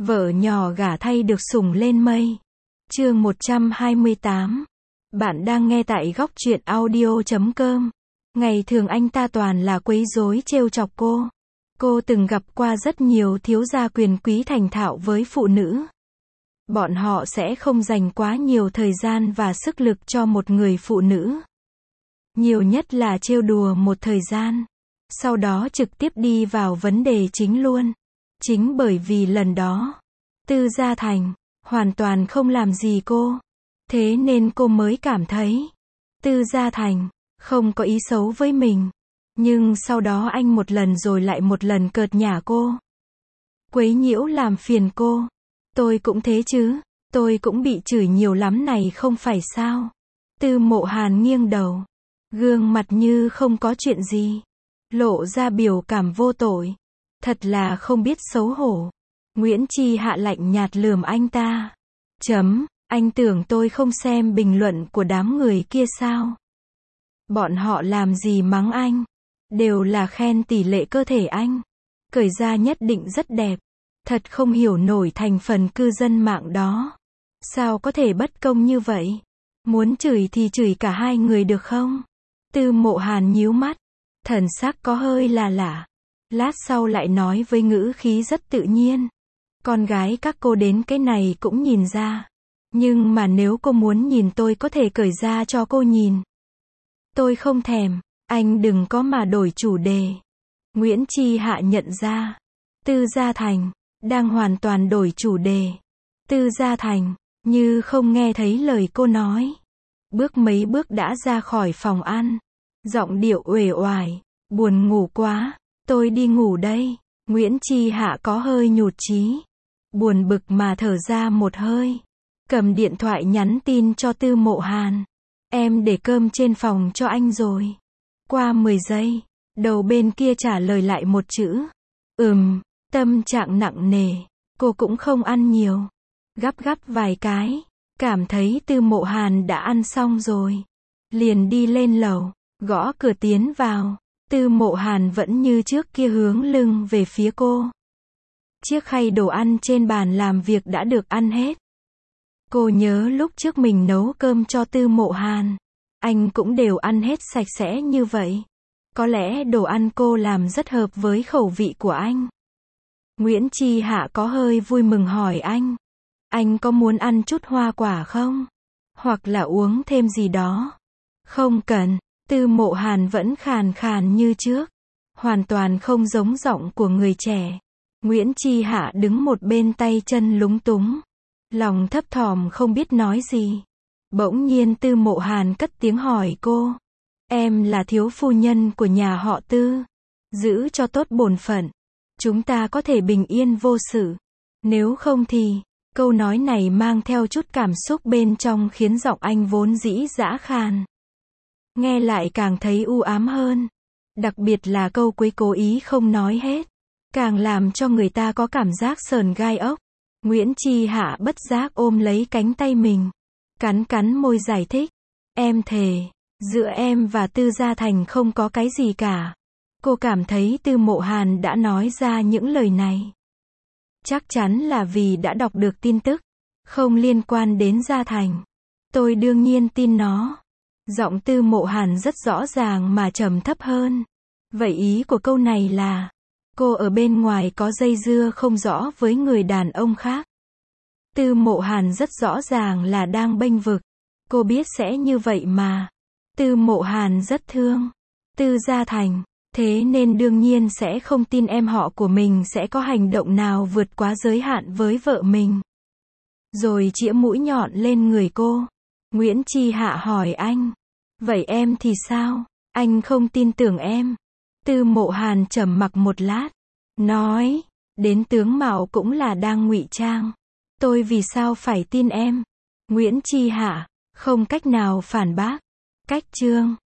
Vợ nhỏ gả thay được sủng lên mây. Chương 128. Bạn đang nghe tại góc truyện audio.com. Ngày thường anh ta toàn là quấy rối trêu chọc cô. Cô từng gặp qua rất nhiều thiếu gia quyền quý thành thạo với phụ nữ. Bọn họ sẽ không dành quá nhiều thời gian và sức lực cho một người phụ nữ. Nhiều nhất là trêu đùa một thời gian. Sau đó trực tiếp đi vào vấn đề chính luôn. Chính bởi vì lần đó, Tư Gia Thành hoàn toàn không làm gì cô. Thế nên cô mới cảm thấy Tư Gia Thành không có ý xấu với mình. Nhưng sau đó anh một lần rồi lại một lần cợt nhả cô. Quấy nhiễu làm phiền cô. Tôi cũng thế chứ, tôi cũng bị chửi nhiều lắm này không phải sao. Tư Mộ Hàn nghiêng đầu, gương mặt như không có chuyện gì, lộ ra biểu cảm vô tội. Thật là không biết xấu hổ. Nguyễn Chi Hạ lạnh nhạt lườm anh ta. Anh tưởng tôi không xem bình luận của đám người kia sao? Bọn họ làm gì mắng anh? Đều là khen tỷ lệ cơ thể anh. Cởi ra nhất định rất đẹp. Thật không hiểu nổi thành phần cư dân mạng đó. Sao có thể bất công như vậy? Muốn chửi thì chửi cả hai người được không? Tư Mộ Hàn nhíu mắt. Thần sắc có hơi là lạ. Lát sau lại nói với ngữ khí rất tự nhiên. Con gái các cô đến cái này cũng nhìn ra. Nhưng mà nếu cô muốn nhìn tôi có thể cởi ra cho cô nhìn. Tôi không thèm, anh đừng có mà đổi chủ đề. Nguyễn Chi Hạ nhận ra. Tư Gia Thành đang hoàn toàn đổi chủ đề. Tư Gia Thành như không nghe thấy lời cô nói. Bước mấy bước đã ra khỏi phòng ăn. Giọng điệu uể oải. Buồn ngủ quá, tôi đi ngủ đây. Nguyễn Chi Hạ có hơi nhụt chí. Buồn bực mà thở ra một hơi. Cầm điện thoại nhắn tin cho Tư Mộ Hàn. Em để cơm trên phòng cho anh rồi. Qua 10 giây, đầu bên kia trả lời lại một chữ. Tâm trạng nặng nề. Cô cũng không ăn nhiều. Gắp vài cái. Cảm thấy Tư Mộ Hàn đã ăn xong rồi. Liền đi lên lầu, gõ cửa tiến vào. Tư Mộ Hàn vẫn như trước kia hướng lưng về phía cô. Chiếc khay đồ ăn trên bàn làm việc đã được ăn hết. Cô nhớ lúc trước mình nấu cơm cho Tư Mộ Hàn. Anh cũng đều ăn hết sạch sẽ như vậy. Có lẽ đồ ăn cô làm rất hợp với khẩu vị của anh. Nguyễn Chi Hạ có hơi vui mừng hỏi anh. Anh có muốn ăn chút hoa quả không? Hoặc là uống thêm gì đó? Không cần. Tư Mộ Hàn vẫn khàn khàn như trước. Hoàn toàn không giống giọng của người trẻ. Nguyễn Chi Hạ đứng một bên tay chân lúng túng. Lòng thấp thỏm không biết nói gì. Bỗng nhiên Tư Mộ Hàn cất tiếng hỏi cô. Em là thiếu phu nhân của nhà họ Tư. Giữ cho tốt bổn phận. Chúng ta có thể bình yên vô sự. Nếu không thì... Câu nói này mang theo chút cảm xúc bên trong khiến giọng anh vốn dĩ dã khàn. Nghe lại càng thấy u ám hơn. Đặc biệt là câu cuối cố ý không nói hết. Càng làm cho người ta có cảm giác sờn gai ốc. Nguyễn Chi Hạ bất giác ôm lấy cánh tay mình. Cắn môi giải thích. Em thề, giữa em và Tư Gia Thành không có cái gì cả. Cô cảm thấy Tư Mộ Hàn đã nói ra những lời này. Chắc chắn là vì đã đọc được tin tức. Không liên quan đến Gia Thành. Tôi đương nhiên tin nó. Giọng Tư Mộ Hàn rất rõ ràng mà trầm thấp hơn. Vậy ý của câu này là, cô ở bên ngoài có dây dưa không rõ với người đàn ông khác. Tư Mộ Hàn rất rõ ràng là đang bênh vực. Cô biết sẽ như vậy mà. Tư Mộ Hàn rất thương Tư Gia Thành. Thế nên đương nhiên sẽ không tin em họ của mình sẽ có hành động nào vượt quá giới hạn với vợ mình. Rồi chĩa mũi nhọn lên người cô. Nguyễn Chi Hạ hỏi anh. Vậy em thì sao? Anh không tin tưởng em. Tư Mộ Hàn trầm mặc một lát. Nói. Đến tướng mạo cũng là đang ngụy trang. Tôi vì sao phải tin em? Nguyễn Chi Hạ không cách nào phản bác. Cách chương